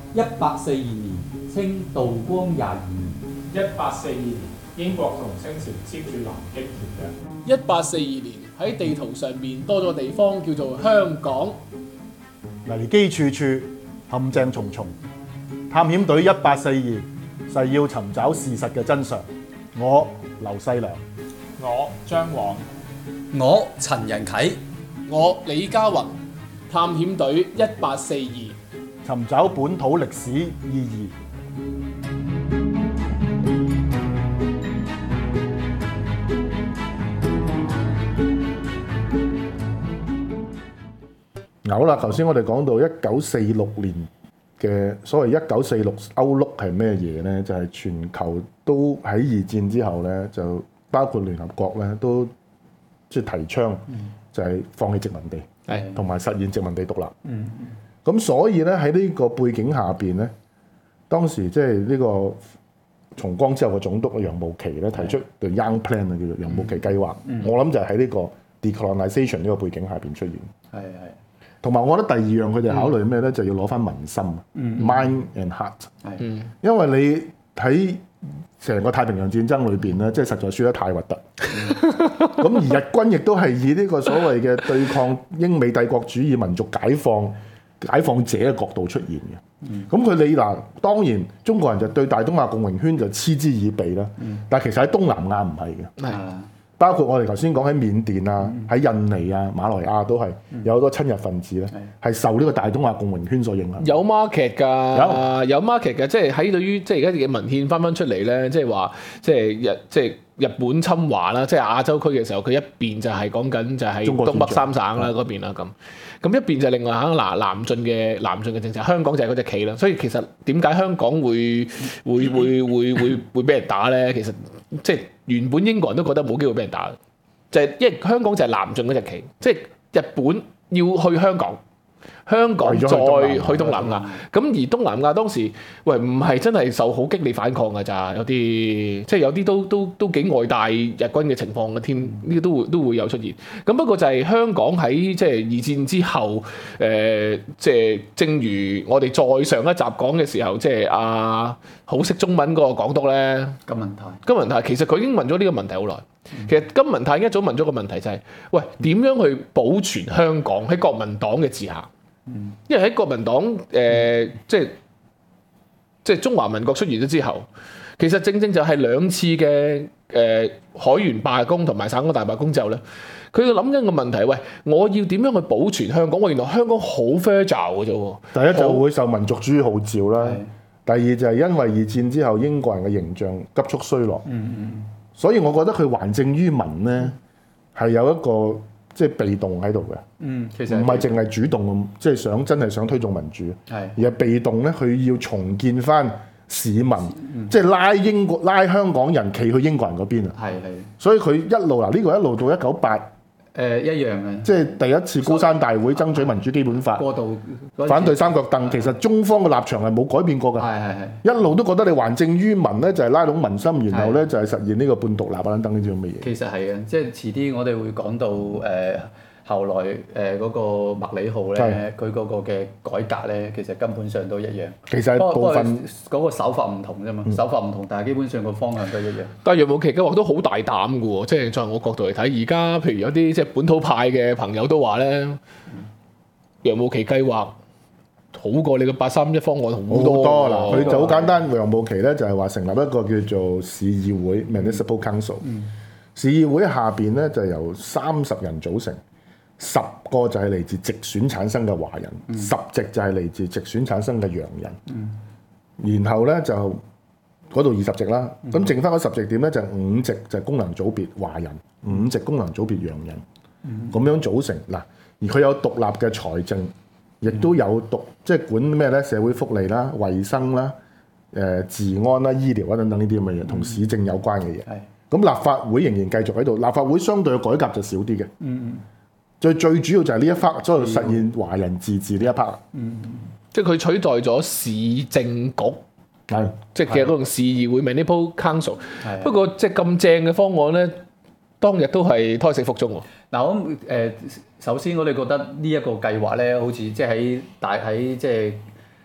1842年，清道光22年。 1842年，英國同清朝簽署南京條約。 1842年喺地圖上面多咗個地方叫做香港。 危機處處，陷阱重重。探險隊1842誓要尋找事實嘅真相。我劉細良， 我張晃， 我陳仁啟， 我李家宏，探險隊1842。 尋找本土歷史意義。好啦，頭先我哋講到1946年嘅所謂1946 Outlook 係咩嘢呢？就係、全球都喺二戰之後呢，就包括聯合國呢，都即係提倡就係放棄殖民地，同埋實現殖民地獨立。咁所以咧喺呢個背景下邊咧，當時即係呢個重光之後嘅總督楊慕琦咧提出對 Young Plan 啊，叫做楊慕琦計劃。我諗就喺呢個 decolonization 呢個背景下邊出現。 係。 同埋我覺得第二樣佢哋考慮咩咧，就要攞翻民心，mind and heart。因為你喺成個太平洋戰爭裏邊咧，即係實在輸得太核突。咁而日軍亦都係以呢個所謂嘅對抗英美帝國主義民族解放者嘅角度出現嘅。咁佢哋嗱，當然中國人就對大東亞共榮圈就嗤之以鼻啦。但係其實喺東南亞唔係嘅。包括我哋頭先講喺緬甸啊、喺印尼啊、馬來亞都係有好多親日分子咧，係受呢個大東亞共榮圈所影響。 有 market 㗎，有 market 嘅，即係喺對於即係而家嘅文獻翻出嚟咧，即係話即係日本侵華啦，即係亞洲區嘅時候，佢一邊就係講緊就係東北三省啦嗰邊啦咁。咁一邊就另外南進嘅政策，香港就係嗰隻棋啦。所以其實點解香港會俾人打咧？其實即係原本英國人都覺得冇機會俾人打，就係因為香港就係南進嗰隻棋，即係日本要去香港。香港再去東南亞，咁而東南亞當時唔係真係受好激烈反抗㗎咋，有啲即係有啲都幾外帶日軍嘅情況嘅添，呢個都會有出現。咁不過就係香港喺即係二戰之後，即係正如我哋再上一集講嘅時候，即係好識中文嗰個港督咧，金文泰其實佢已經問咗呢個問題好耐。其實金文泰一早問咗個問題就係：點樣去保存香港喺國民黨嘅治下？因為喺國民黨即係中華民國出現咗之後，其實正就係兩次嘅海員罷工同埋省港大罷工之後咧，佢要諗緊個問題，我要點樣去保存香港？原來香港好 fragile 嘅啫喎。第一就會受民族主義號召啦，第二就係因為二戰之後英國人嘅形象急速衰落，所以我覺得佢還政於民咧係有一個即係被動喺度嘅， 其實唔係淨係主動即係真係想推動民主，而係被動咧，佢要重建翻市民，即係拉香港人企去英國人嗰邊啊。所以佢一路呢個一路到1988。 一樣嘅， 即係第一次高山大會爭取民主基本法，反對三腳凳。其實中方嘅立場係冇改變過㗎，一路都覺得你還政於民咧，就係拉攏民心，然後咧就係實現呢個半獨立啊等等呢啲咁嘅嘢。 其實係嘅，即係遲啲我哋會講到後來嗰個麥理浩咧，佢嗰個嘅改革咧，其實根本上都一樣。 其實係部分嗰個手法唔同啫嘛，手法唔同，但係基本上個方向都一樣。 但係楊慕琦嘅話都好大膽嘅喎，即係在我角度嚟睇，而家譬如有啲即係本土派嘅朋友都話咧，楊慕琦計劃好過你個831方案好多啦。佢就好簡單，楊慕琦咧就係話成立一個叫做市議會 （Municipal Council）。市議會下邊咧就由30人組成。10個就係嚟自直選產生嘅華人，10席就係嚟自直選產生嘅洋人，然後咧就嗰度20席啦，咁剩翻嗰10席點咧就5席就係功能組別華人，5席功能組別洋人，咁樣組成嗱，而佢有獨立嘅財政，亦都有即係管咩咧社會福利啦、衞生啦、治安啦、醫療啊等等呢啲咁嘅嘢，同市政有關嘅嘢。咁立法會仍然繼續喺度，立法會相對嘅改革就少啲嘅。最主要就係呢一 part， 所以實現華人自治呢一 part。 即係佢取代咗市政局，即係其實嗰種市議會 Municipal Council。不過即係咁正嘅方案咧，當日都係胎死腹中喎。 嗱，我首先我哋覺得呢一個計劃咧，好似即係喺即係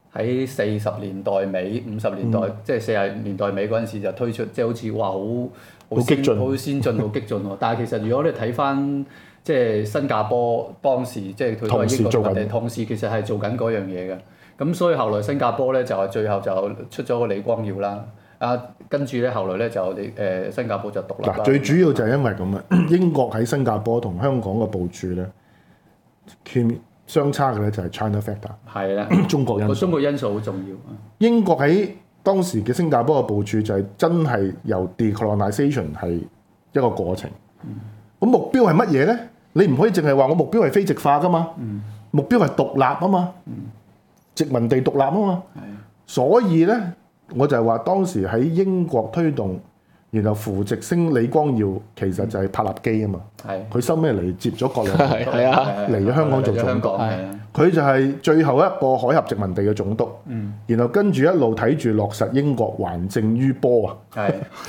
喺40年代尾、50年代，即係40年代尾嗰陣時就推出，即係好似哇好激進、 好先進、好激進喎。但係其實如果你睇翻即係新加坡當時即係佢都係英國殖民地，同時其實係做緊嗰樣嘢嘅。咁所以後來新加坡咧就係最後就出咗個李光耀啦。跟住咧後來咧就新加坡就獨立啦。 最主要就係因為咁啊，英國喺新加坡同香港嘅部署咧，相差嘅咧就係 China factor。 係啦， 中國因素。 中國因素好重要。 英國喺當時嘅新加坡嘅部署就係真係由 decolonization 係一個過程。咁目標係乜嘢咧？你唔可以淨係話我目標係非殖化噶嘛，目標係獨立啊嘛，殖民地獨立啊嘛。所以咧，我就係話當時喺英國推動，然後扶植升李光耀，其實就係柏立基啊嘛。佢收尾嚟接咗國兩會，嚟咗香港做總督。佢就係最後一個海峽殖民地嘅總督。然後跟住一路睇住落實英國還政於波啊。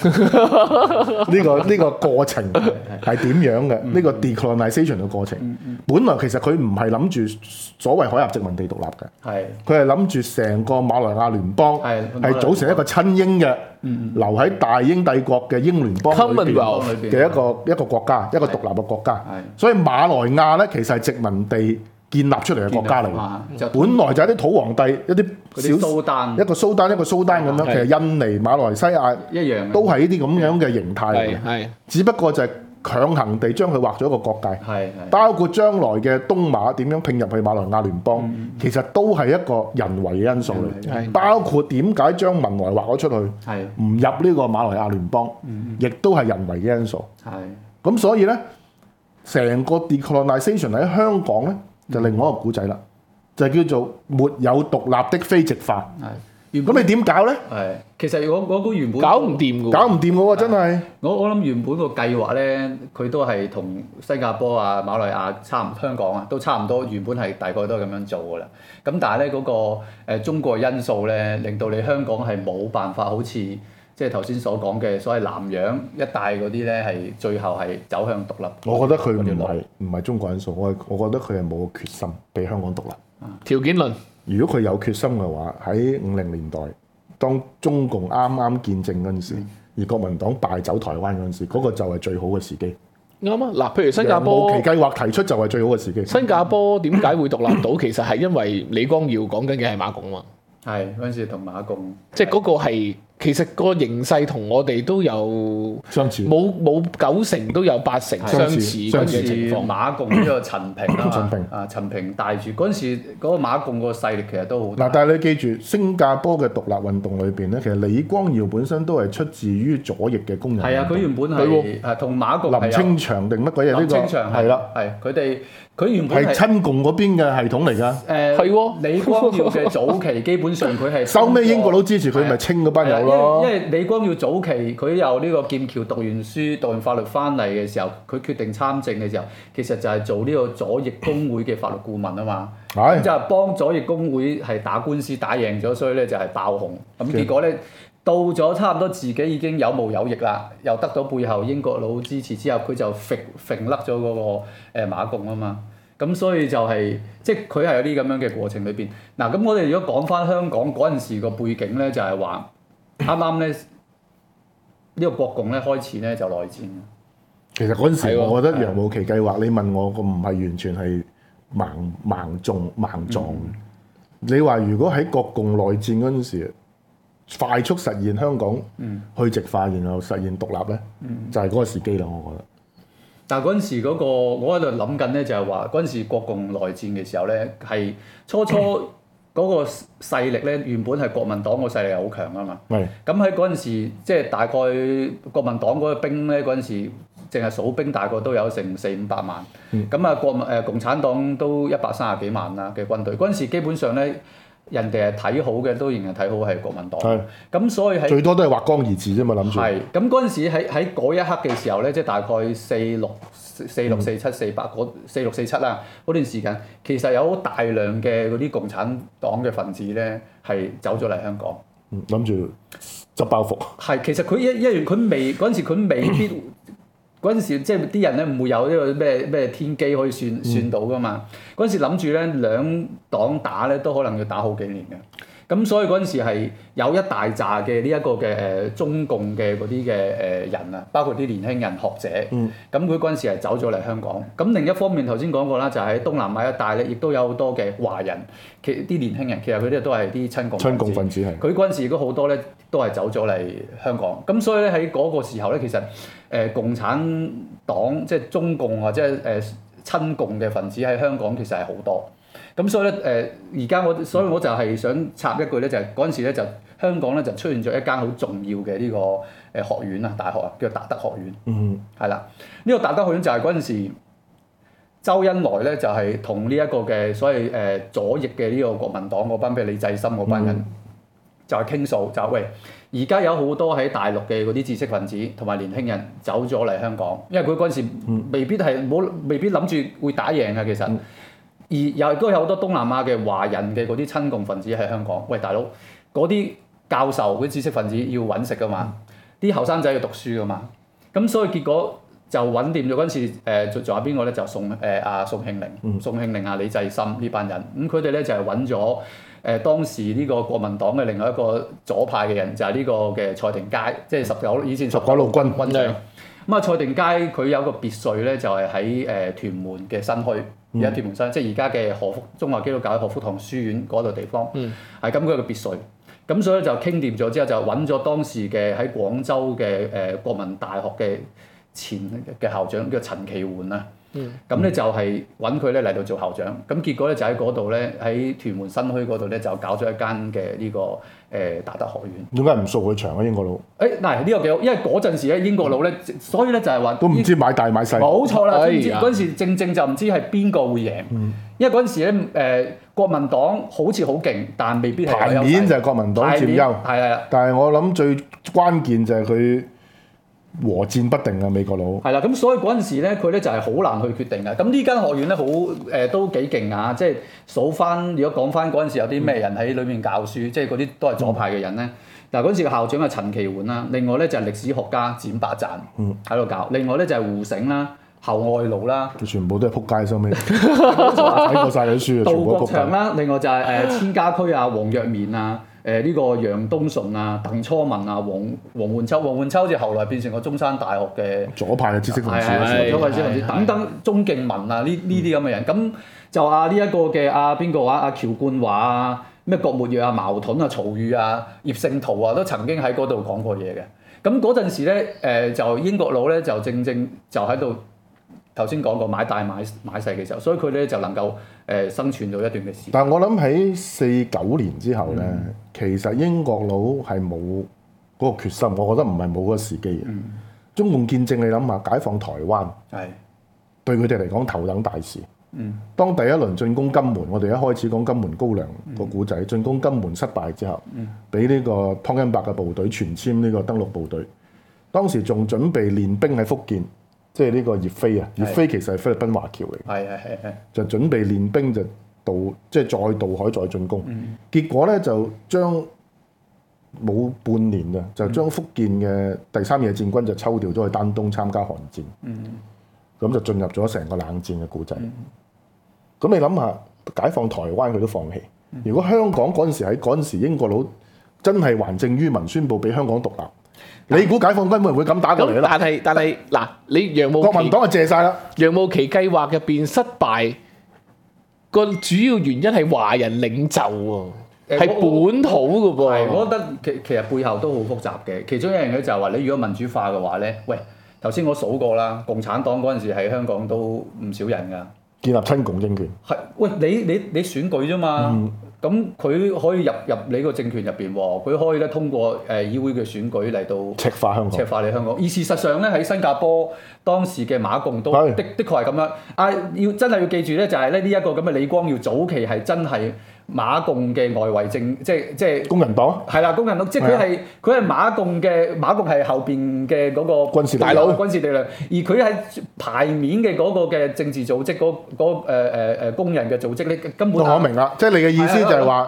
呢個過程係點樣嘅？呢個 decolonization 嘅過程，本來其實佢唔係諗住所謂海峽殖民地獨立嘅，佢係諗住成個馬來亞聯邦係組成一個親英嘅，留喺大英帝國嘅英聯邦裏邊嘅一個國家，一個獨立嘅國家。所以馬來亞咧其實係殖民地建立出嚟嘅國家嚟嘅，本來就係啲土皇帝，一啲蘇丹，一個蘇丹咁樣。其實印尼、馬來西亞一樣，都係呢啲咁樣嘅形態嚟嘅。只不過就係強行地將佢劃咗一個國界，包括將來嘅東馬點樣拼入去馬來亞聯邦，其實都係一個人為嘅因素嚟。包括點解將文萊劃咗出去，唔入呢個馬來亞聯邦，亦都係人為嘅因素。咁所以咧，成個 decolonization 喺香港咧，就另外一個古仔啦，就叫做沒有獨立的非殖化。咁你點搞咧？ 其實我原本搞唔掂嘅喎，真係。 我諗原本個計劃咧，佢都係同新加坡啊、馬來亞香港啊都差唔多，原本係大概都係咁樣做㗎啦。咁但係咧嗰個中國因素咧，令到你香港係冇辦法好似即係頭先所講嘅所謂南洋一帶嗰啲咧，係最後係走向獨立。 我覺得佢唔係中國因素，我覺得佢係冇決心俾香港獨立。 條件論， 如果佢有決心嘅話，喺50年代，當中共啱啱建政嗰陣時，而國民黨敗走台灣嗰陣時，嗰個就係最好嘅時機。 啱啊！嗱，譬如新加坡， 無期計劃提出就係最好嘅時機。 新加坡點解會獨立到？其實係因為李光耀講緊嘅係馬共嘛。 係嗰陣時同馬共， 即係嗰個係其實個形勢同我哋都有相似， 冇90%都有80%相似嘅情況。 馬共呢個陳平陳平帶住嗰陣時嗰個馬共個勢力其實都好大。 嗱，但係你記住，新加坡嘅獨立運動裏邊咧，其實李光耀本身都係出自於左翼嘅工人。 係啊，佢原本係同馬共林清祥定乜鬼嘢呢個？ 林清祥係啦，佢原本係親共嗰邊嘅系統嚟㗎。 係喎， 李光耀嘅早期基本上佢係收尾英國佬支持佢，咪清嗰班友咯。 因為李光耀早期佢由呢個劍橋讀完書、讀完法律翻嚟嘅時候，佢決定參政嘅時候，其實就係做呢個左翼工會嘅法律顧問啊嘛。咁就係幫左翼工會係打官司打贏咗，所以咧就係爆紅。咁結果咧到咗差唔多自己已經有毛有翼啦，又得到背後英國佬支持之後，佢就揈甩咗嗰個馬共啊嘛。咁所以就係即係佢係有啲咁樣嘅過程裏邊。嗱，咁我哋如果講翻香港嗰陣時個背景咧，就係話啱啱咧呢個國共咧開始咧就內戰。 其實嗰陣時，我覺得楊慕琦計劃，你問我，個唔係完全係盲撞。你話如果喺國共內戰嗰陣時，快速實現香港去殖化，然後實現獨立咧，就係嗰個時機啦，我覺得。 但係嗰陣時嗰個，我喺度諗緊咧，就係話嗰陣時國共內戰嘅時候咧，係初嗰個勢力咧，原本係國民黨個勢力係好強啊嘛。咁喺嗰陣時，即係大概國民黨嗰個兵咧，嗰陣時淨係數兵大概都有成400-500萬。咁啊共產黨都130幾萬啦嘅軍隊。嗰陣時基本上咧，人哋係睇好嘅，都仍然睇好係國民黨。咁所以最多都係畫江而治啫嘛，諗住。 係咁嗰陣時喺嗰一刻嘅時候咧，即係大概46、47、48嗰46、47啦，嗰段時間其實有好大量嘅嗰啲共產黨嘅分子咧係走咗嚟香港。 諗住執包袱。係， 其實佢一樣，佢未嗰陣時佢未必。嗰陣時即係啲人咧唔會有呢個咩天機可以算到噶嘛。嗰陣時諗住咧兩黨打咧都可能要打好幾年嘅。 咁所以嗰陣時係有一大紮嘅呢一個嘅中共嘅嗰啲嘅人啊，包括啲年輕人學者，咁佢嗰陣時係走咗嚟香港。咁另一方面頭先講過啦，就喺東南亞一帶咧，亦都有好多嘅華人，啲年輕人其實佢哋都係啲親共分子。佢嗰陣時亦都好多咧，都係走咗嚟香港。咁所以咧喺嗰個時候咧，其實共產黨即係中共或者親共嘅分子喺香港其實係好多。咁所以咧而家所以我就係想插一句咧，就係嗰陣時咧就香港咧就出現咗一間好重要嘅呢個學院啊，大學啊，叫達德學院。係啦，呢個達德學院就係嗰陣時周恩來咧就係同呢一個嘅所謂左翼嘅呢個國民黨嗰班，譬如李濟深嗰班人就係傾訴，就喂而家有好多喺大陸嘅嗰啲知識分子同埋年輕人走咗嚟香港，因為佢嗰陣時未必諗住會打贏啊，其實。而又亦都有好多東南亞嘅華人嘅嗰啲親共分子喺香港。喂，大佬，嗰啲教授嗰啲知識分子要揾食噶嘛，啲後生仔要讀書噶嘛。咁所以結果就穩掂咗嗰陣時，仲有邊個咧？就宋慶齡啊、李濟深呢班人。咁佢哋咧就係揾咗當時呢個國民黨嘅另外一個左派嘅人，就係呢個嘅蔡廷鍇，即係以前十九路軍長。咁啊，蔡廷鍇佢有個別墅咧，就係喺屯門嘅新墟。而家屯門新，即係而家嘅中華基督教何福堂書院嗰度地方，係咁佢有個別墅，咁所以就傾掂咗之後，就揾咗當時嘅喺廣州嘅國民大學嘅前嘅校長叫陳其桓啊，咁咧就係揾佢咧嚟到做校長，咁結果咧就喺嗰度咧喺屯門新墟嗰度咧就搞咗一間嘅呢個達德學院。點解唔掃佢場啊？英國佬？嗱呢個幾好，因為嗰陣時咧英國佬咧，所以咧就係話都唔知買大買細。冇錯啦，嗰陣時正就唔知係邊個會贏，因為嗰陣時咧國民黨好似好勁，但未必係牌面就係國民黨佔優，係。但係我諗最關鍵就係佢和戰不定啊，美國佬。係啦，咁所以嗰陣時咧，佢咧就係好難去決定嘅。咁呢間學院咧好都幾勁啊！即係數翻，如果講翻嗰陣時有啲咩人喺裏面教書，即係嗰啲都係左派嘅人咧。嗱嗰陣時嘅校長係陳其桓啦，另外咧就係歷史學家展伯贊喺度教，另外咧就係胡醒啦、侯愛勞啦，全部都係撲街收尾。睇過晒啲書啊，杜國祥啦，另外就係千家駒啊、黃若綿啊。呢個楊東順啊、鄧初文啊、黃煥秋好似後來變成個中山大學嘅左派嘅知識分子，左派知識分子等等，鐘敬文啊呢啲咁嘅人，咁就呢一個嘅邊個話喬冠華啊、咩郭沫若啊、矛盾啊、曹禺啊、葉聖陶啊，都曾經喺嗰度講過嘢嘅。咁嗰陣時咧就英國佬咧就正就喺度頭先講過買大買細嘅時候，所以佢咧就能夠生存咗一段嘅時間。但係我諗喺49年之後咧，其實英國佬係冇嗰個決心，我覺得唔係冇嗰個時機嘅。中共建政，你諗下解放台灣，對佢哋嚟講頭等大事。當第一輪進攻金門，我哋一開始講金門高粱個古仔，進攻金門失敗之後，俾呢個湯恩伯嘅部隊全殲呢個登陸部隊，當時仲準備練兵喺福建。即係呢個葉飛啊，葉飛其實係菲律賓華僑嚟嘅，就準備練兵就再渡海再進攻，結果咧就將冇半年啊，就將福建嘅第3野戰軍就抽調咗去丹東參加韓戰，咁就進入咗成個冷戰嘅故仔。咁你諗下，解放台灣佢都放棄，如果香港嗰陣時英國佬真係還政於民，宣佈俾香港獨立。你估解放軍會唔會咁打過嚟咧？但係嗱，你楊慕琦國民黨就借晒啦。楊慕琦計劃入邊失敗個主要原因係華人領袖喎，係本土嘅噃。我覺得其實背後都好複雜嘅。其中一樣嘢就係話，你如果民主化嘅話咧，喂，頭先我數過啦，共產黨嗰陣時喺香港都唔少人㗎，建立親共政權。係，喂，你選舉啫嘛。咁佢可以入你個政權入邊喎，佢可以咧通過議會嘅選舉嚟到赤化香港，赤化你香港。而事實上咧喺新加坡當時嘅馬共都的確係咁樣。真係要記住咧，就係咧呢一個咁嘅李光耀早期係真係馬共嘅外圍政，即係工人黨。係啦，工人黨，即係佢係馬共係後邊嘅嗰個軍事大佬、軍事力量，而佢係牌面嘅嗰個嘅政治組織，嗰工人嘅組織咧根本。我明啦，即係你嘅意思就係話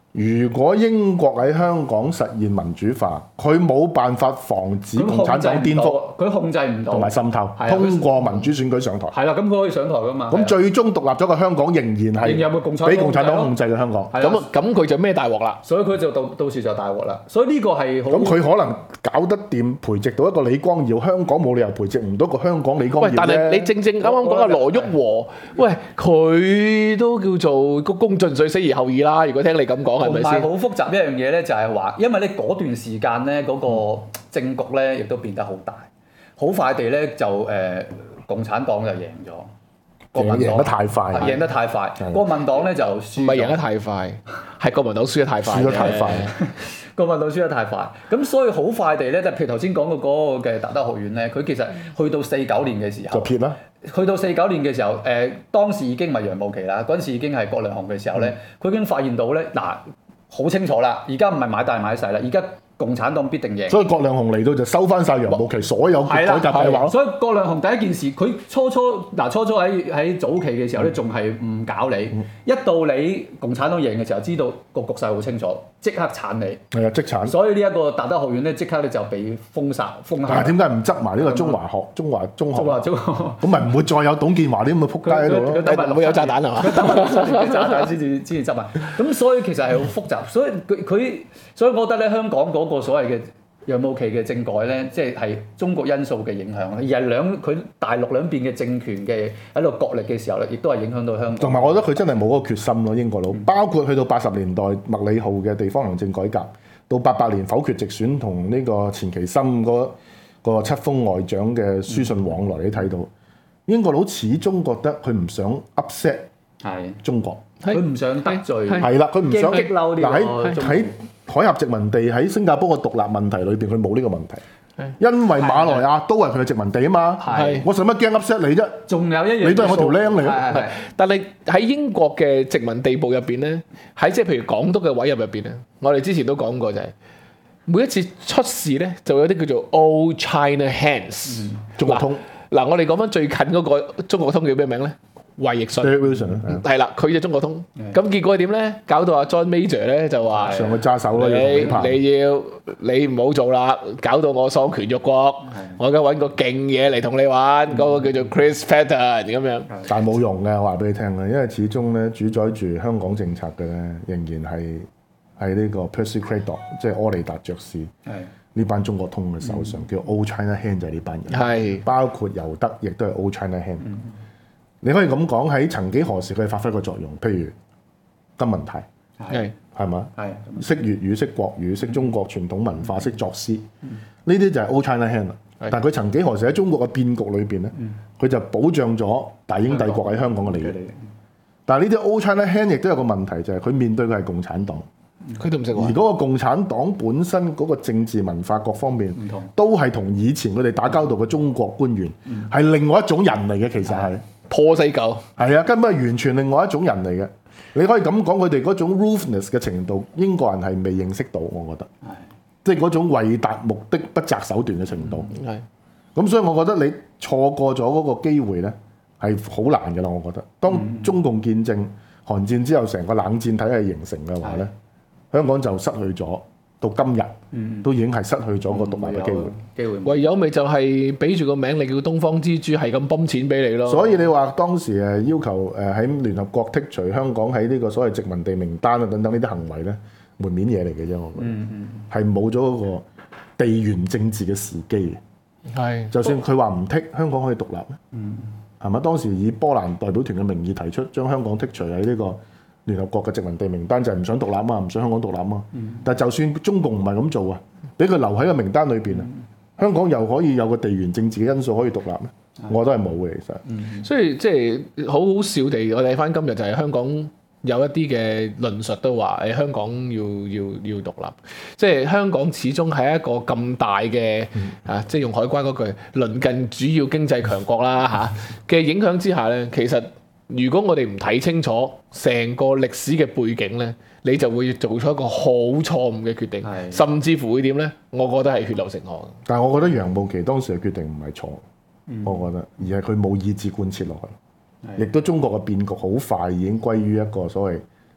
如果英國喺香港實現民主化，佢冇辦法防止共產黨顛覆， 佢控制唔到， 同埋滲透，通過民主選舉上台。 係啦，咁佢可以上台噶嘛？ 咁最終獨立咗嘅香港仍然係俾共產黨控制嘅香港。 咁佢就咩大鑊啦？ 所以佢就到時就大鑊啦。所以呢個係好。 咁佢可能搞得掂培植到一個李光耀，香港冇理由培植唔到個香港李光耀。 但係你正啱啱講嘅羅旭和，喂，佢都叫做個公進水死而後已啦。如果聽你咁講，係咪先？ 好複雜一樣嘢咧，就係話，因為咧嗰段時間咧嗰個政局咧亦都變得好大，好快地咧就共產黨就贏咗，國民黨贏得太快， 贏得太快，國民黨咧就輸。 唔係贏得太快，係國民黨輸得太快。 輸得太快， 國民黨輸得太快，咁所以好快地咧，就譬如頭先講嘅嗰個嘅達德學院咧，佢其實去到49年嘅時候， 就撇啦。 去到49年嘅時候，當時已經唔係楊慕琦啦，嗰陣時已經係郭亮雄嘅時候咧，佢已經發現到咧，嗱，好清楚啦，而家唔係買大買細啦，而家共產黨必定贏。 所以郭亮雄嚟到就收翻晒楊慕琦所有改革計劃。 所以郭亮雄第一件事，佢初初喺早期嘅時候咧，仲係唔搞你，一到你共產黨贏嘅時候，知道個局勢好清楚，即刻鏟你。係啊， 即鏟。 所以呢一個達德學院咧，即刻咧就被封殺。但係點解唔執埋呢個中華中學？咁咪唔會再有董建華啲咁嘅撲街喺度咯？ 唔會有炸彈係嘛？ 炸彈先至執埋。咁所以其實係好複雜，所以我覺得咧，香港嗰個所謂嘅楊慕琦嘅政改咧，即係中國因素嘅影響，而係佢大陸兩邊嘅政權嘅喺度角力嘅時候咧，亦都係影響到香港。同埋我覺得佢真係冇嗰個決心咯，英國佬。包括去到80年代麥理浩嘅地方行政改革，到88年否決直選同呢個錢其琛嗰個7封外長嘅書信往來，你睇到英國佬始終覺得佢唔想 upset 中國， 佢唔想得罪， 係啦，佢唔想激嬲啲。 嗱喺海峽殖民地喺新加坡嘅獨立問題裏邊，佢冇呢個問題，因為馬來亞都係佢嘅殖民地啊嘛。我使乜驚 upset 你啫？ 仲有一樣， 你都係我條僆嚟嘅。 但係喺英國嘅殖民地部入邊咧，喺即係譬如港督嘅委任入邊咧，我哋之前都講過就係每一次出事咧，就有啲叫做 Old China Hands 中國通。 嗱，我哋講翻最近嗰個中國通叫咩名咧？衛奕信係啦，佢就中國通，咁結果係點咧？搞到阿 John Major 咧就話上去揸手咯， 你唔好做啦，搞到我喪權辱國，我而家揾個勁嘢嚟同你玩，嗰個叫做 Chris Patten 咁樣。 但係冇用嘅，我話俾你聽啦，因為始終咧主宰住香港政策嘅咧，仍然係呢個 Percy Craddock，即係柯利達爵士呢班中國通嘅手上，叫 Old China Hand 就係呢班人，包括尤德亦都係 Old China Hand。你可以咁講，喺曾幾何時佢係發揮個作用，譬如金文泰係嘛，識粵語、識國語、識中國傳統文化、識作詩，呢啲就係 Old China Hand 啦。但係佢曾幾何時喺中國嘅變局裏邊咧，佢就保障咗大英帝國喺香港嘅利益。但係呢啲 Old China Hand 亦都有個問題，就係佢面對嘅係共產黨， 佢都唔識玩。 而嗰個共產黨本身嗰個政治文化各方面都係同以前佢哋打交道嘅中國官員係另外一種人嚟嘅，其實係。 破四舊係啊，根本係完全另外一種人嚟嘅。你可以咁講，佢哋嗰種 ruthless 嘅程度，英國人係未認識到，我覺得，即係嗰種為達目的不擇手段嘅程度。咁所以我覺得你錯過咗嗰個機會咧，係好難嘅啦。我覺得，當中共建政、韓戰之後，成個冷戰體系形成嘅話咧，香港就失去咗。到今日都已經係失去咗個獨立嘅機會， 唯有咪就係俾住個名你叫東方之珠，係咁泵錢俾你咯。 所以你話當時要求喺聯合國剔除香港喺呢個所謂殖民地名單啊等等呢啲行為咧，門面嘢嚟嘅啫，我覺得係冇咗嗰個地緣政治嘅時機。就算佢話唔剔，香港可以獨立咩？係咪？當時以波蘭代表團嘅名義提出將香港剔除喺呢個聯合國嘅殖民地名單，就係唔想獨立啊嘛，唔想香港獨立啊嘛。但係就算中共唔係咁做啊，俾佢留喺個名單裏邊啊，香港又可以有個地緣政治嘅因素可以獨立咩？我覺得係冇嘅，其實。 所以即係好好笑地，我睇翻今日就係香港有一啲嘅論述都話誒香港要獨立，即係香港始終係一個咁大嘅即係用海關嗰句鄰近主要經濟強國啦嘅影響之下咧，其實。如果我哋唔睇清楚成個歷史嘅背景咧，你就會做出一個好錯誤嘅決定，甚至乎會點咧？我覺得係血流成河。 但係我覺得楊慕琦當時嘅決定唔係錯，我覺得，而係佢冇意志貫徹落去，亦都中國嘅變局好快已經歸於一個所謂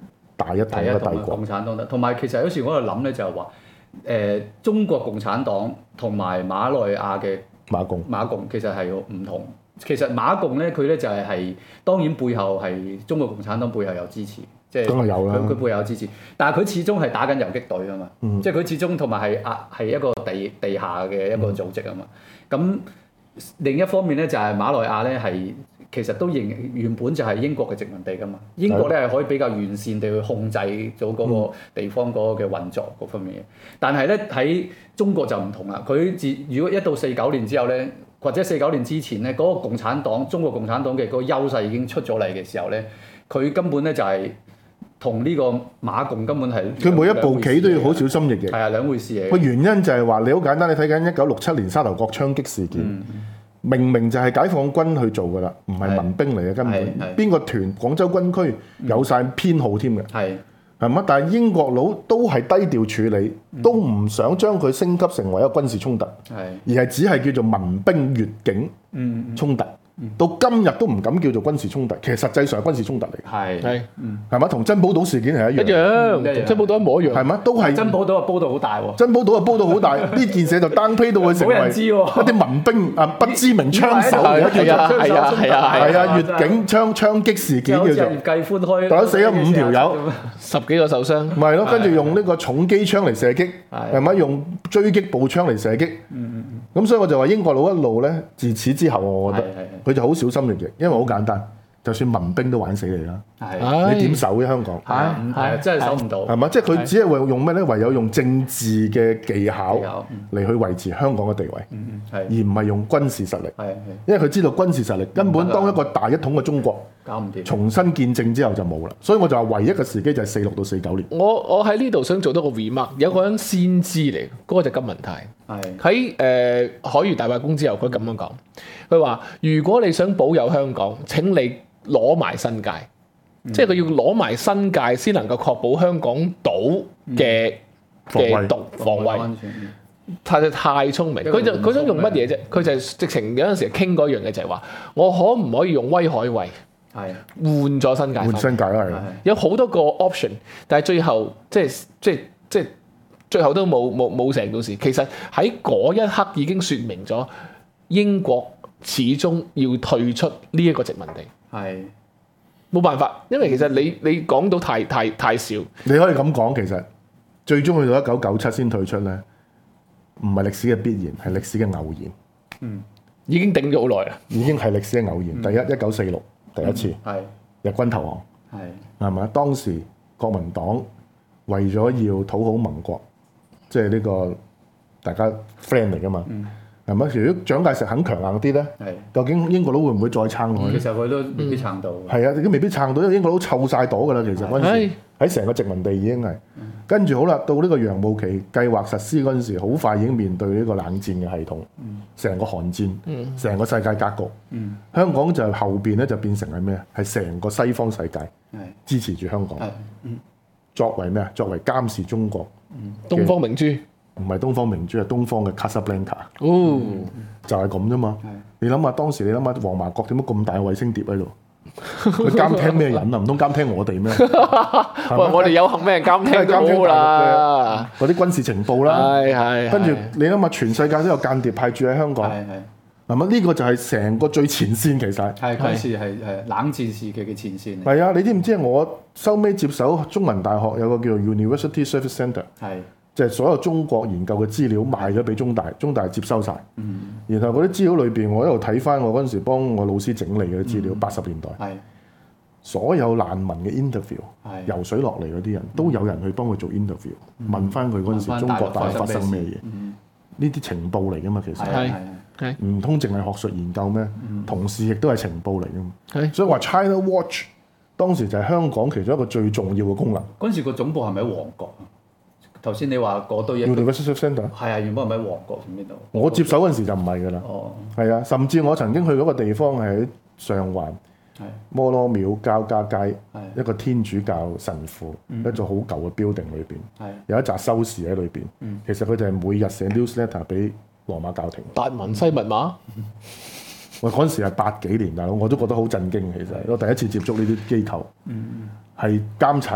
大一統嘅帝國。 共產黨同埋其實有時我喺度諗咧，就係話中國共產黨同埋馬來亞嘅馬共其實係唔同。其實馬共咧，佢咧就係當然背後係中國共產黨背後有支持，即係佢背後有支持，但係佢始終係打緊遊擊隊啊嘛，即係佢始終同埋係一個地下嘅一個組織啊嘛。咁另一方面咧就係馬來亞咧係其實都原本就係英國嘅殖民地噶嘛，英國咧係可以比較完善地去控制咗嗰個地方嗰個嘅運作嗰方面嘅，但係咧喺中國就唔同啦，佢如果一到49年之後咧。或者49年之前咧，嗰個共產黨、中國共產黨嘅嗰個優勢已經出咗嚟嘅時候咧，佢根本咧就係同呢個馬共根本係佢每一步棋都要好小心翼翼。 係啊，兩回事嚟。 個原因就係話你好簡單，你睇緊1967年沙頭角槍擊事件，明明就係解放軍去做㗎啦，唔係民兵嚟嘅根本。邊個團廣州軍區有晒編號添嘅。係嘛？但係英國佬都係低調處理，都唔想將佢升級成為一個軍事衝突，而係只係叫做民兵越境衝突。到今日都唔敢叫做軍事衝突，其實實際上係軍事衝突嚟。係嘛？同珍寶島事件係一樣， 同珍寶島一模一樣。係嘛？都係珍寶島啊，煲到好大喎！ 珍寶島啊，煲到好大。呢件事就 downplay 到佢成為一啲民兵啊，不知名槍手嘅係啊， 越境槍擊事件叫做計寬開， 打死咗5條友 ，10幾個受傷。 咪係咯，跟住用呢個重機槍嚟射擊，係咪用狙擊步槍嚟射擊？咁所以我就話英國佬一路咧，自此之後我覺得佢就好小心翼翼，因為好簡單，就算民兵都玩死你啦。你點守嘅香港？ 係真係守唔到。係嘛？即係佢只係用咩咧？唯有用政治嘅技巧嚟去維持香港嘅地位，而唔係用軍事實力。因為佢知道軍事實力根本當一個大一統嘅中國搞唔掂， 重新建政之後就冇啦。所以我就話唯一嘅時機就係46到49年。 我喺呢度想做多個 remark， 有個人先知嚟，嗰個就金文泰。喺海魚大罷工之後，佢咁樣講，佢話：如果你想保有香港，請你攞埋新界，即係佢要攞埋新界先能夠確保香港島嘅防衛。太聰明，佢想用乜嘢啫？佢就係直情有陣時傾嗰樣嘢，就係話我可唔可以用威海衛換咗新界？ 換新界係有好多個 option， 但係最後即係最後都冇成到事。其實喺嗰一刻已經説明咗英國始終要退出呢一個殖民地。冇辦法，因為其實你講到太少。 你可以咁講，其實最終去到1997先退出咧，唔係歷史嘅必然，係歷史嘅偶然。 已經頂咗好耐啦。已經係歷史嘅偶然。第一1946第一次日軍投降，係咪？當時國民黨為咗要討好盟國。即係呢個大家 friend 嚟㗎嘛，係咪？如果蔣介石肯強硬啲咧，究竟英國佬會唔會再撐落去？ 其實佢都未必撐到。 係啊，都未必撐到，因為英國佬臭晒朵㗎啦。其實嗰陣時喺成個殖民地已經係跟住好啦，到呢個楊慕琦計劃實施嗰陣時，好快已經面對呢個冷戰嘅系統，成個韓戰，成個世界格局。香港就後邊咧就變成係咩啊？係成個西方世界支持住香港，作為咩啊？作為監視中國。 東方明珠唔係東方明珠，係東方嘅 Casablanca。就係咁啫嘛。你諗下當時，你諗下黃麻國點解咁大嘅衛星碟喺度？佢監聽咩人啊？唔通監聽我哋咩？ 我哋有幸咩人監聽到啦？ 嗰啲軍事情報啦。跟住你諗下，全世界都有間諜派駐喺香港。係咪？呢個就係成個最前線，其實係嗰時係冷戰時期嘅前線。 係啊，你知唔知我收尾接手中文大學有個叫做 University Service Centre，即係所有中國研究嘅資料賣咗俾中大，中大接收晒。然後嗰啲資料裏邊，我一路睇翻我嗰陣時幫我老師整理嘅資料，80年代所有難民嘅 interview，游水落嚟嗰啲人都有人去幫佢做 interview，問翻佢嗰陣時中國大陸發生咩嘢？呢啲情報嚟㗎嘛，其實唔通淨係學術研究咩？同時亦都係情報嚟㗎嘛。所以話 China Watch 當時就係香港其中一個最重要嘅功能。 嗰陣時個總部係咪喺旺角啊？頭先你話嗰堆嘢。 University Centre 係啊，原本係咪喺旺角定邊度？ 我接手嗰陣時就唔係㗎啦。係啊，甚至我曾經去嗰個地方係喺上環摩羅廟交加街一個天主教神父一座好舊嘅 building 裏邊，有一紮收視喺裏邊。其實佢哋係每日寫 newsletter 俾羅馬教廷。 達文西密碼？ 喂，嗰陣時係80幾年大佬，我都覺得好震驚。其實我第一次接觸呢啲機構，係監察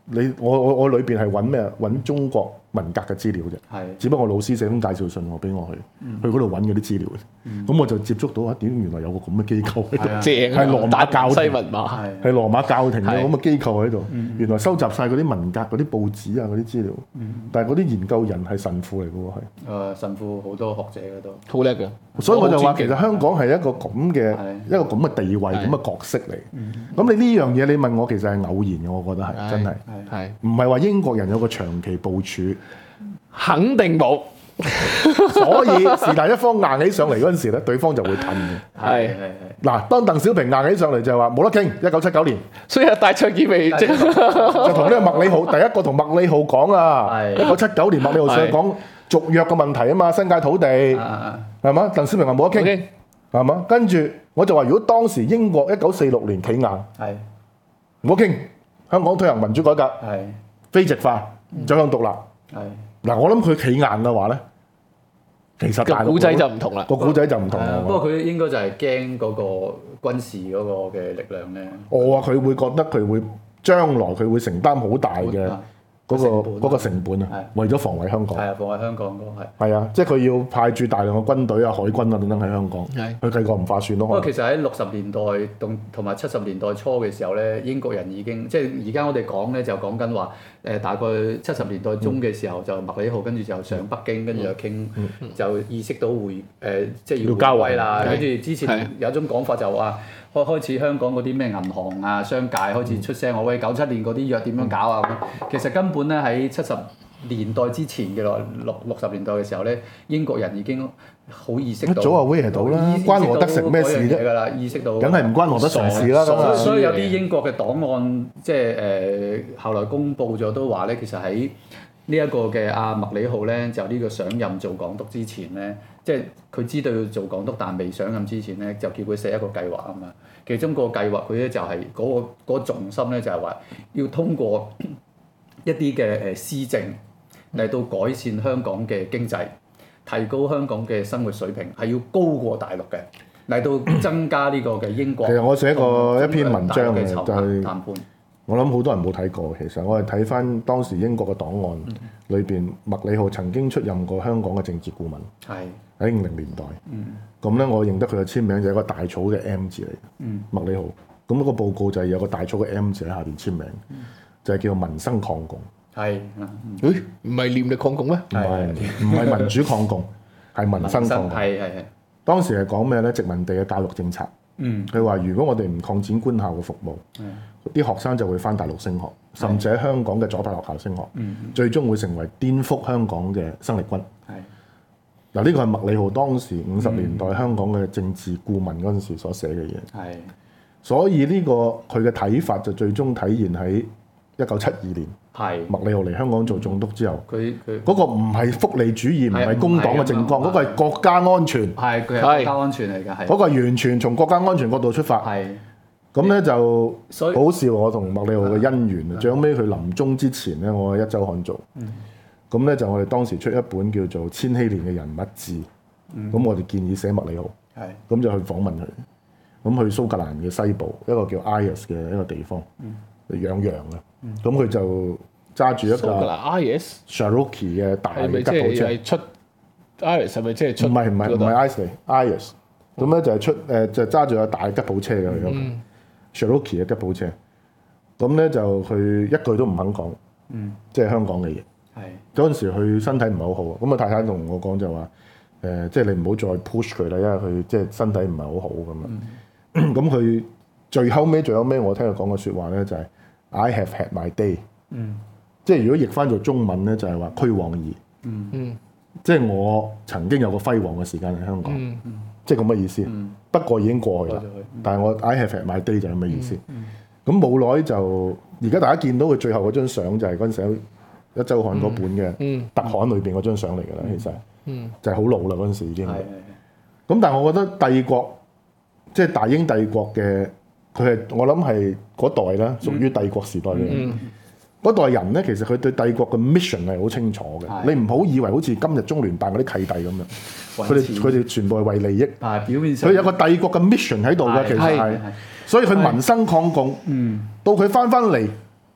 我裏邊係揾咩？揾中國文革嘅資料啫。 係。 只不過我老師寫封介紹信俾我去嗰度揾嗰啲資料。咁我就接觸到點原來有個咁嘅機構喺度，係羅馬教廷，係羅馬教廷嘅咁嘅機構喺度。原來收集晒嗰啲文革嗰啲報紙啊嗰啲資料。但係嗰啲研究人係神父嚟嘅喎，係。 神父好多學者嘅都。 好叻嘅。 所以我就話其實香港係一個咁嘅地位咁嘅角色嚟。咁你呢樣嘢你問我其實係偶然嘅，我覺得係真係，唔係話英國人有個長期部署， 肯定冇。 所以是但一方硬起上嚟嗰陣時咧，對方就會褪嘅。 係。 嗱，當鄧小平硬起上嚟就係話冇得傾。1979年， 所以戴卓爾咪就同呢個麥理浩第一個同麥理浩講啊。1979年麥理浩上去講續約嘅問題啊嘛，新界土地係嘛？鄧小平話冇得傾係嘛？跟住我就話，如果當時英國1946年企硬，冇得傾，香港推行民主改革，非殖化，走向獨立。嗱，我諗佢企硬嘅話咧，其實大古仔就唔同啦。 個古仔就唔同啦。 不過佢應該就係驚嗰個軍事嗰個嘅力量咧。 我話佢會覺得佢會將來佢會承擔好大嘅嗰個成本啊，為咗防衛香港。 防衛香港嗰個係。 係啊，即係佢要派駐大量嘅軍隊啊、海軍啊等等喺香港。佢計過唔划算咯。 不過其實喺60年代同埋70年代初嘅時候咧，英國人已經即係而家我哋講咧就講緊話大概70年代中嘅時候就麥理浩跟住就上北京，跟住就傾就意識到即係要交位啦。跟住之前有一種講法就話開始香港嗰啲咩銀行啊、商界開始出聲，我喂97年嗰啲約點樣搞啊咁。其實根本咧喺70年代之前嘅60年代嘅時候咧，英國人已經好意識到， 一早就 aware 到啦，關羅德城咩事啫？ 意識到， 梗係唔關羅德城事啦。 所以有啲英國嘅檔案，即係後來公佈咗都話咧，其實喺呢一個嘅麥理浩咧，就呢個上任做港督之前咧，即係佢知道要做港督，但未上任之前咧，就叫佢寫一個計劃啊嘛。其中個計劃佢咧就係嗰個重心咧，就係話要通過一啲嘅施政嚟到改善香港嘅經濟，提高香港嘅生活水平，係要高過大陸嘅，嚟到增加呢個嘅英國。 其實我寫過一篇文章嘅，就係談判。 我諗好多人冇睇過，其實我係睇翻當時英國嘅檔案裏邊，麥理浩曾經出任過香港嘅政治顧問。喺50年代。咁咧，我認得佢嘅簽名就係一個大草嘅 M 字嚟嘅。麥理浩。咁嗰個報告就係有個大草嘅 M 字喺下邊簽名，就係叫民生抗共。 唔係念力抗共咩？ 唔係民主抗共，係民生抗共。當時係講咩咧？殖民地嘅教育政策。佢話：如果我哋唔擴展官校嘅服務，啲學生就會翻大陸升學，甚至喺香港嘅左派學校升學，最終會成為顛覆香港嘅生力軍。嗱，呢個係麥理浩當時50年代香港嘅政治顧問嗰陣時所寫嘅嘢。所以呢個佢嘅睇法就最終體現喺1972年。麥理浩嚟香港做總督之後，佢嗰個唔係福利主義，唔係工黨嘅政綱，嗰個係國家安全。 佢係國家安全嚟㗎， 嗰個係完全從國家安全角度出發。咁咧就好笑，我同麥理浩嘅姻緣啊！最後尾佢臨終之前咧，我喺一週刊做。咁咧就我哋當時出一本叫做《千禧年嘅人物誌》。咁我哋建議寫麥理浩。咁就去訪問佢。咁去蘇格蘭嘅西部一個叫 Ayers 嘅一個地方養羊嘅。咁佢就揸住一架 Cherokee 嘅大吉普車。 係出 Ayers 係咪即係出？ 唔係 Ayers。咁咧就係出就揸住個大吉普車嘅佢。Cherokee 嘅吉普車，咁咧就佢一句都唔肯講，即係香港嘅嘢。嗰陣時佢身體唔係好好啊，咁啊太太同我講就話即係你唔好再 push 佢啦，因為佢即係身體唔係好好咁啊。咁佢最後尾我聽佢講嘅説話咧就係 I have had my day，即係如果譯翻做中文咧就係話虛妄兒，即係我曾經有個輝煌嘅時間喺香港。即係咁嘅意思，不過已經過去啦。但係我 I have had my day 就係咁嘅意思。咁冇耐就而家大家見到佢最後嗰張相就係嗰陣時一週刊嗰本嘅特刊裏邊嗰張相嚟㗎啦。其實就係好老啦嗰陣時已經。咁但係我覺得帝國即係大英帝國嘅佢係我諗係嗰代啦，屬於帝國時代嘅人。嗰代人咧，其實佢對帝國嘅 mission 係好清楚嘅。你唔好以為好似今日中聯辦嗰啲契弟咁樣，佢哋全部係為利益。 表面上佢有個帝國嘅 mission 喺度嘅，其實係。所以佢民生抗共，到佢翻嚟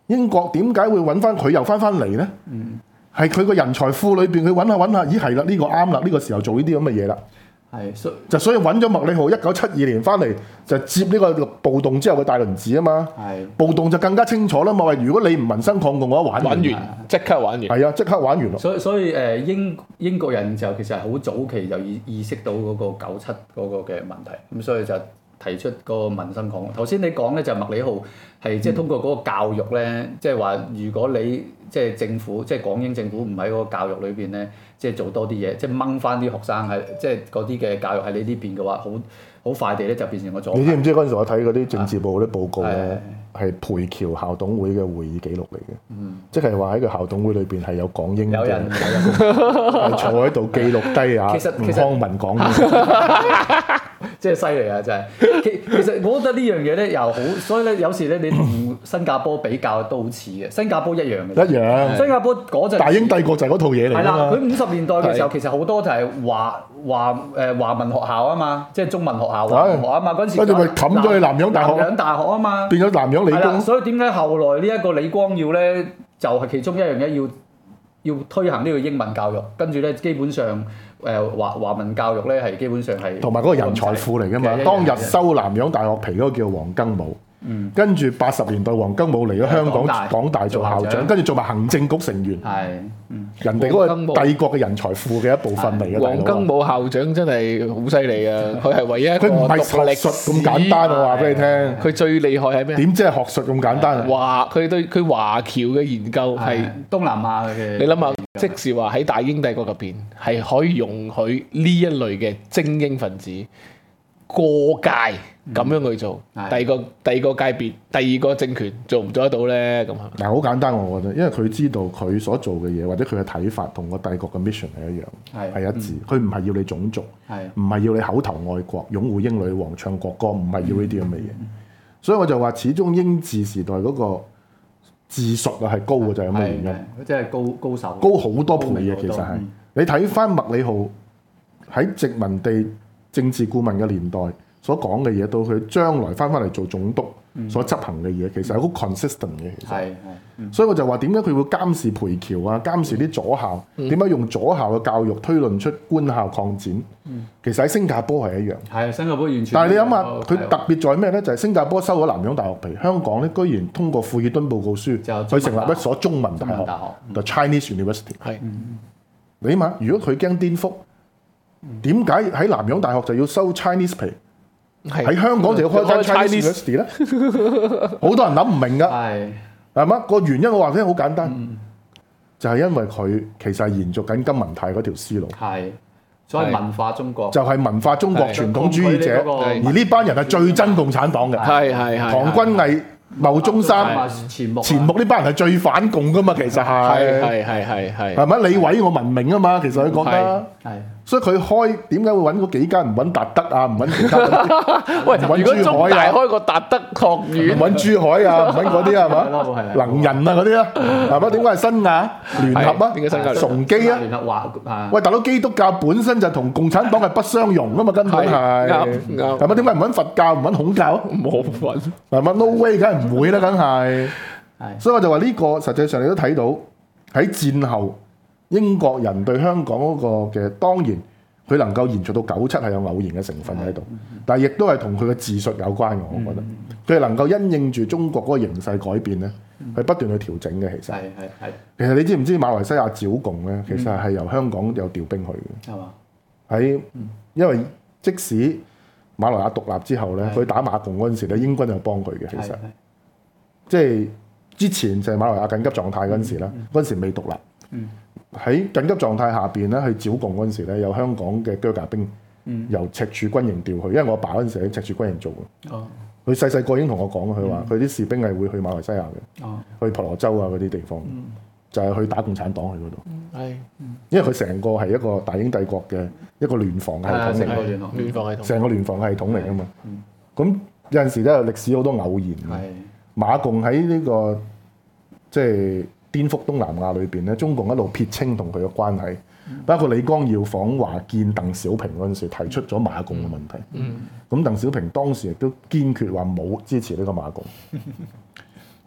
英國點解會揾翻佢又翻嚟咧？係佢個人才庫裏邊，佢揾下，咦係啦，呢個啱啦，呢個時候做呢啲咁嘅嘢啦。所以揾咗麥理浩1972年翻嚟就接呢個暴動之後嘅大輪子啊嘛。暴動就更加清楚啦嘛。話如果你唔民生抗共嘅話，玩完即刻玩完。 係啊，即刻玩完咯。 所以英國人就其實係好早期就意識到嗰個97嗰個嘅問題，咁所以就提出嗰個民生抗共。頭先你講咧就麥理浩係即係通過嗰個教育咧，即係話如果你即係政府即係港英政府唔喺嗰個教育裏邊咧，即係做多啲嘢，即係掹翻啲學生係即係嗰啲嘅教育喺你呢邊嘅話，好快地咧就變成個左派。 你知唔知嗰陣時我睇嗰啲政治部嗰啲報告咧，係培僑校董會嘅會議記錄嚟嘅，即係話喺個校董會裏邊係有港英嘅人坐喺度記錄低啊，吳康文講嘅。 即係犀利啊！真係，其實我覺得呢樣嘢咧又好，所以咧有時咧你同新加坡比較都好似嘅，新加坡一樣嘅。一樣。新加坡嗰陣大英帝國就係嗰套嘢嚟㗎嘛。係啦， 佢50年代嘅時候其實好多就係華文學校啊嘛，即係中文學校華文學啊嘛，嗰陣時。跟住咪冚咗去南洋大學。南洋大學啊嘛。變咗南洋理工。所以點解後來呢一個李光耀咧就係其中一樣嘢要推行呢個英文教育，跟住咧基本上。華文教育咧係基本上係同埋嗰個人才庫嚟㗎嘛。當日收南洋大學皮嗰個叫黃庚武，跟住80年代黃庚武嚟咗香港港大做校長，跟住做埋行政局成員。人哋嗰個帝國嘅人才庫嘅一部分嚟嘅。 黃庚武校長真係好犀利啊！佢係唯一一個佢唔係學術咁簡單，我話俾你聽。 佢最厲害係咩？ 點知係學術咁簡單啊？ 佢對佢華僑嘅研究係東南亞嘅。 你諗下，即是話喺大英帝國入邊係可以容許呢一類嘅精英分子過界咁樣去做。第二個界別、第二個政權做唔做得到咧？咁嗱，好簡單我覺得，因為佢知道佢所做嘅嘢或者佢嘅睇法同個帝國嘅 mission 係一樣，係一致。佢唔係要你種族，唔係要你口頭愛國、擁護英女王、唱國歌，唔係要呢啲咁嘅嘢。所以我就話，始終英治時代嗰個治術啊係高嘅，就係咁嘅原因。 即係高手， 高好多倍嘅其實係。你睇翻麥理浩喺殖民地政治顧問嘅年代所講嘅嘢，到佢將來翻嚟做總督所執行嘅嘢，其實係好 consistent 嘅。其實所以我就話點解佢會監視培僑啊，監視啲左校，點解用左校嘅教育推論出官校擴展？其實喺新加坡係一樣。係新加坡完全。但係你諗下，佢特別在咩咧？就係新加坡收咗南洋大學皮，香港咧居然通過庫爾頓報告書去成立一所中文大學，The Chinese University。係。你諗下，如果佢驚顛覆，點解喺南洋大學就要收 Chinese 皮？喺香港就要開間 Chinese University 咧？好多人諗唔明㗎，係嘛？個原因我話俾你聽好簡單，就係因為佢其實係延續緊金文泰嗰條思路。係，所以文化中國就係文化中國傳統主義者，而呢班人係最憎共產黨嘅。係唐君毅、牟宗三、錢穆呢班人係最反共㗎嘛，其實係咪？你毀我文明啊嘛，其實佢覺得係。所以佢開點解會揾嗰幾間唔揾達德啊，唔揾其他？喂，如果中大開個達德學院，唔揾珠海啊，唔揾嗰啲係嘛？能人啊嗰啲啊，係嘛？點解係新亞聯合啊？點解新亞崇基啊？聯合華喂，大佬基督教本身就同共產黨係不相容㗎嘛，根本係係嘛？點解唔揾佛教唔揾孔教？冇揾係嘛 ？No way，梗係唔會啦，梗係。所以我就話呢個實際上你都睇到喺戰後。英國人對香港嗰個嘅當然佢能夠延續到97係有偶然嘅成分喺度，但係亦都係同佢嘅自述有關嘅。我覺得佢係能夠因應住中國嗰個形勢改變咧，係不斷去調整嘅。其實其實你知唔知馬來西亞剿共咧，其實係由香港有調兵去嘅。係嘛？喺因為即使馬來亞獨立之後咧，佢打馬共嗰陣時咧，英軍就幫佢嘅。其實即係之前就係馬來亞緊急狀態嗰陣時啦，嗰陣時未獨立。喺緊急狀態下邊咧，去剿共嗰陣時咧，有香港嘅啹喀兵由赤柱軍營調去，因為我阿爸嗰陣時喺赤柱軍營做嘅。佢細細個已經同我講，佢話佢啲士兵係會去馬來西亞嘅，去婆羅洲啊嗰啲地方，就係去打共產黨去嗰度。因為佢成個係一個大英帝國嘅一個聯防系統嚟嘅，成個聯防系統嚟㗎嘛。咁有陣時咧，歷史好多偶然。馬共喺呢個即係顛覆東南亞裏邊咧，中共一路撇清同佢嘅關係，包括李光耀訪華見鄧小平嗰陣時，提出咗馬共嘅問題。咁鄧小平當時亦都堅決話冇支持呢個馬共。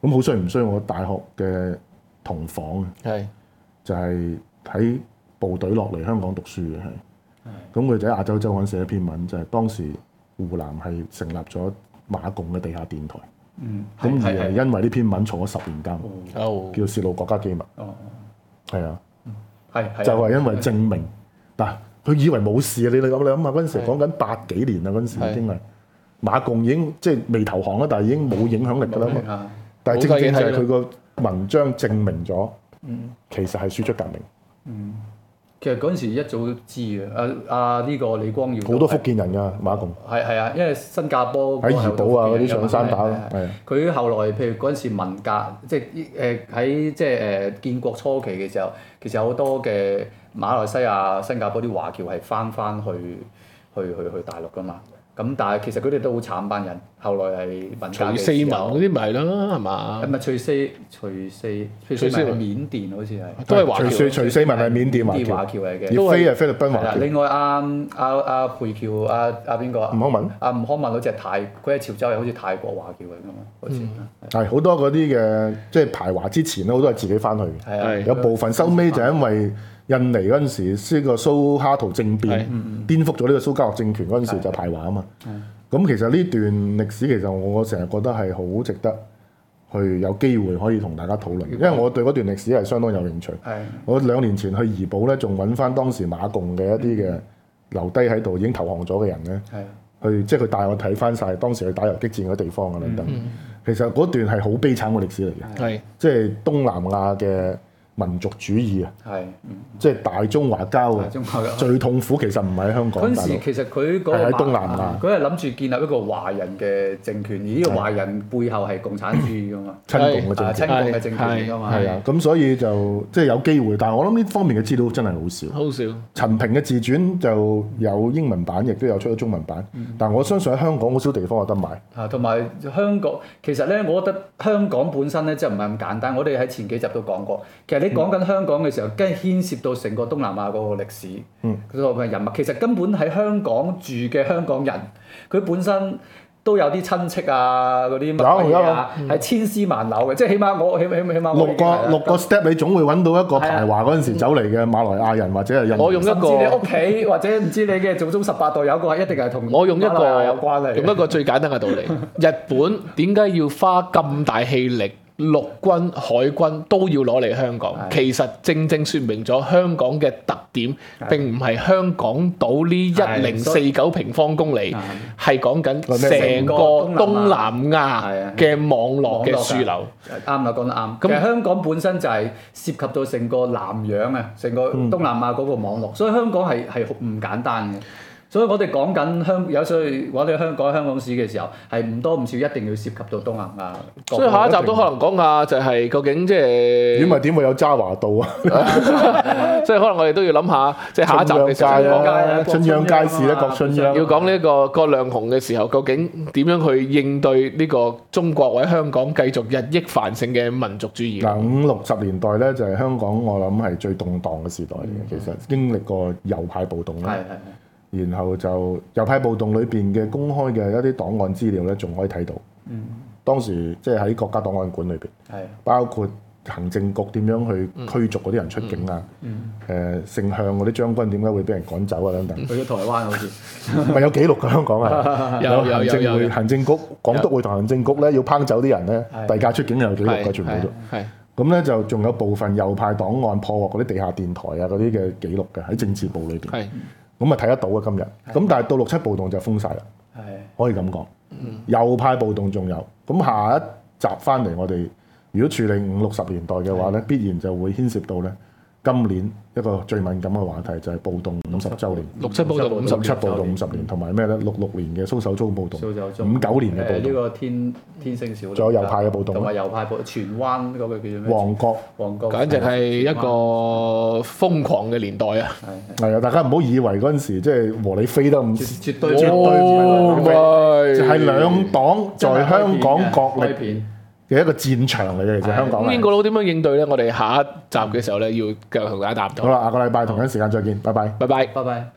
咁好衰唔衰？我大學嘅同房係就係喺部隊落嚟香港讀書嘅係。咁佢就喺亞洲週刊寫一篇文，就係當時湖南係成立咗馬共嘅地下電台。咁而係因為呢篇文坐咗10年監，叫泄露國家機密。係啊，就係因為證明嗱，佢以為冇事啊！你諗下嗰陣時講緊80幾年啦，嗰陣時已經係馬共已經即係未投降啦，但係已經冇影響力㗎啦嘛。但係正正就係佢個文章證明咗，其實係輸出革命。 其實嗰陣時一早都知嘅，呢個李光耀好多福建人㗎馬共。 係啊，因為新加坡喺怡保啊嗰啲上山打咯。係啊。 佢後來譬如嗰陣時文革，即係喺即係建國初期嘅時候，其實有好多嘅馬來西亞、新加坡啲華僑係翻去大陸㗎嘛。咁但係其實佢哋都好慘班人，後來係文革嘅時候。 徐四民嗰啲咪係咯，係嘛？ 唔係徐四民係緬甸好似係。 都係華僑。 徐四民係緬甸華僑嚟嘅。 葉飛係菲律賓華僑。 另外培僑邊個啊？ 吳康文。 吳康文好似係佢喺潮州係好似泰國華僑嚟㗎嘛，好似。 係好多嗰啲嘅，即係排華之前咧，好多係自己翻去嘅。 係啊。 有部分收尾就因為印尼嗰陣時，呢個蘇哈圖政變顛覆咗呢個蘇加洛政權嗰陣時就排華啊嘛。咁其實呢段歷史其實我成日覺得係好值得去有機會可以同大家討論，因為我對嗰段歷史係相當有興趣。我2年前去怡保咧，仲揾翻當時馬共嘅一啲嘅留低喺度已經投降咗嘅人咧，去即係佢帶我睇翻晒當時去打游擊戰嗰地方啊等等。其實嗰段係好悲慘嘅歷史嚟嘅，即係東南亞嘅民族主義啊，即係大中華交啊，最痛苦其實唔係喺香港。 嗰陣時其實佢嗰喺東南亞， 佢係諗住建立一個華人嘅政權，而呢個華人背後係共產主義㗎嘛， 親共嘅政權㗎嘛。 係啊，咁所以就即係有機會，但係我諗呢方面嘅資料真係好少。 好少。 陳平嘅自傳就有英文版，亦都有出咗中文版，但係我相信喺香港好少地方有得買。 同埋香港其實咧，我覺得香港本身咧，即係唔係咁簡單。我哋喺前幾集都講過，其實你講緊香港嘅時候，梗係牽涉到成個東南亞嗰個歷史，嗰個人物。其實根本喺香港住嘅香港人，佢本身都有啲親戚啊，嗰啲乜嘢啊，係千絲萬縷嘅。即係起碼我六個 step， 你總會揾到一個排華嗰陣時走嚟嘅馬來亞人或者係印度。 我用一個， 甚至你屋企或者唔知你嘅祖宗18代有個一定係同我用一個有關係。 用一個最簡單嘅道理，日本點解要花咁大氣力？陸軍、海軍都要攞嚟香港，其實正正説明咗香港嘅特點，並唔係香港島呢1049平方公里，係講緊成個東南亞嘅網絡嘅樞紐。 啱啦，講得啱。其實香港本身就係涉及到成個南洋啊，成個東南亞嗰個網絡，所以香港係唔簡單嘅。所以我哋講緊所以我哋香港史嘅時候，係唔多唔少一定要涉及到東南亞。 所以下一集都可能講下就係究竟即係點咪點會有渣華道啊？ 所以可能我哋都要諗下，即係下一集嘅時候， 春秧街市咧，郭春秧要講呢個葛量洪嘅時候，究竟點樣去應對呢個中國或者香港繼續日益繁盛嘅民族主義？ 嗱，50、60年代咧就係香港，我諗係最動盪嘅時代嚟嘅。其實經歷過右派暴動啦。然後就右派暴動裏邊嘅公開嘅一啲檔案資料咧，仲可以睇到。當時即係喺國家檔案館裏邊，包括行政局點樣去驅逐嗰啲人出境啊，丞相嗰啲將軍點解會俾人趕走啊等等。 去咗台灣好似， 咪有記錄㗎香港啊？有行政局、港督會同行政局咧要烹走啲人咧，遞解出境有記錄㗎，全部都。咁咧就仲有部分右派檔案破獲嗰啲地下電台啊嗰啲嘅記錄嘅喺政治部裏邊。咁啊睇得到啊今日，咁但係到6·7暴動就封晒啦，可以咁講。右派暴動仲有，咁下一集翻嚟我哋如果處理50、60年代嘅話咧，必然就會牽涉到咧今年一個最敏感嘅話題就係暴動50週年 ，6·7暴動 50年，同埋咩咧？66年嘅蘇手租暴動，59年嘅暴動， 呢個天星小， 仲有右派嘅暴動， 同埋右派暴荃灣嗰個叫做咩？ 旺角， 簡直係一個瘋狂嘅年代啊！ 係啊，大家唔好以為嗰陣時即係和你飛得咁， 絕對唔係，就係兩黨在香港角力嘅一個戰場嚟嘅，其實香港。 咁英國佬點樣應對咧？我哋下一集嘅時候咧，要繼續同大家答到。 好啦，下個禮拜同一時間再見，拜拜， 拜拜， 拜拜。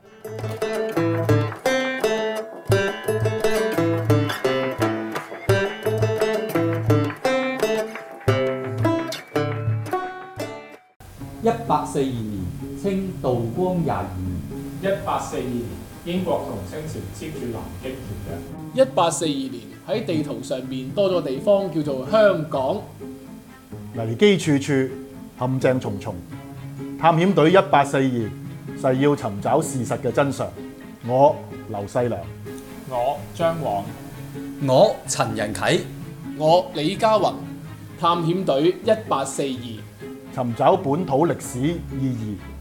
1842年，清道光22年。 1842年，英國同清朝簽署南京條約。 1842年喺地圖上面多咗個地方叫做香港。 危機處處，陷阱重重。探險隊1842誓要尋找事實嘅真相。我劉細良， 我張晃， 我陳仁啟， 我李家宏。探險隊1842 尋找本土歷史意義。